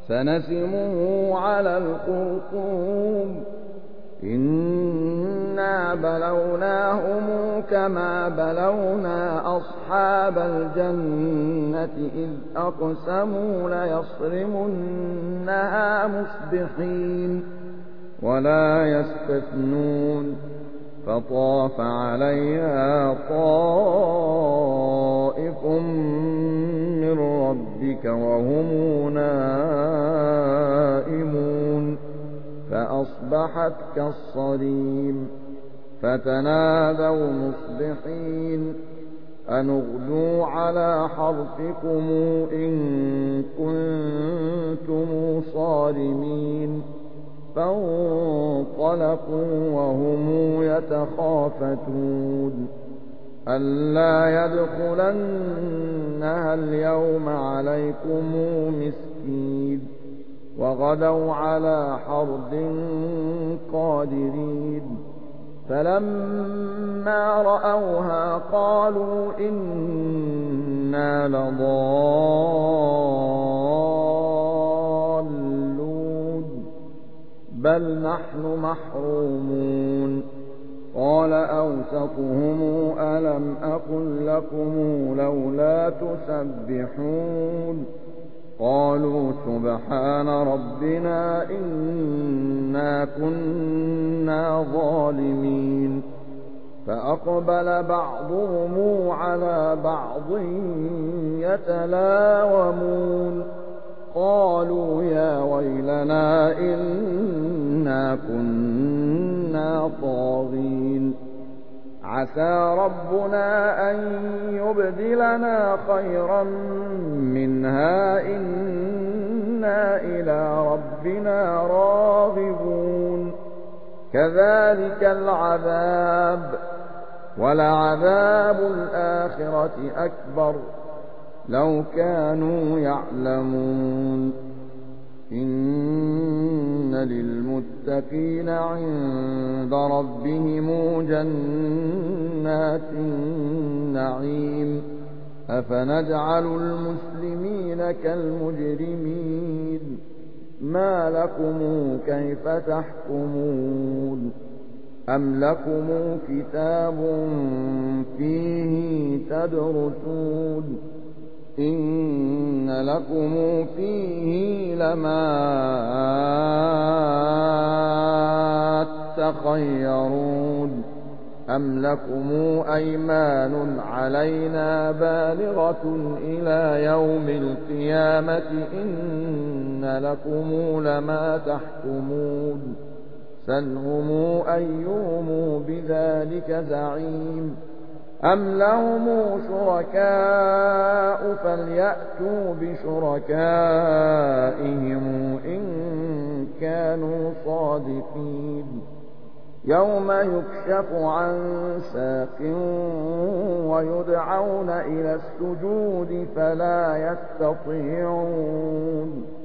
سنسمه على الخرطوم إنا بلوناهم كما بلونا أصحاب الجنة إذ أقسموا ليصرمنها مصبحين ولا يستثنون فطاف عليها طائف من ربك وهم نائمون فأصبحت كالصريم فتنادوا مصبحين أن اغدوا على حرثكم إن كنتم صارمين فانطلقوا وهم يتخافتون ألا يدخلنها اليوم عليكم مسكين وغدوا على حرد قادرين فلما رأوها قالوا إنا لضالون بل نحن محرومون قال أوسطهم ألم أقل لكم لولا تسبحون قالوا سبحان ربنا إنا كنا ظالمين فأقبل بعضهم على بعض يتلاومون قالوا يا ويلنا إنا كنا طاغين عسى ربنا أن يبدلنا خيرا منها إنا إلى ربنا راغبون كذلك العذاب ولعذاب الآخرة أكبر لو كانوا يعلمون إن للمتقين عند ربهم جنات النعيم أفنجعل المسلمين كالمجرمين ما لكم كيف تحكمون أم لكم كتاب فيه تدرسون إن لكم فيه لما تخيرون أم لكم أيمان علينا بالغة إلى يوم القيامة إن لكم لما تحكمون سلهم أيهم بذلك زعيم أم لهم شركاء فليأتوا بشركائهم إن كانوا صادقين يوم يكشف عن ساق ويدعون إلى السجود فلا يستطيعون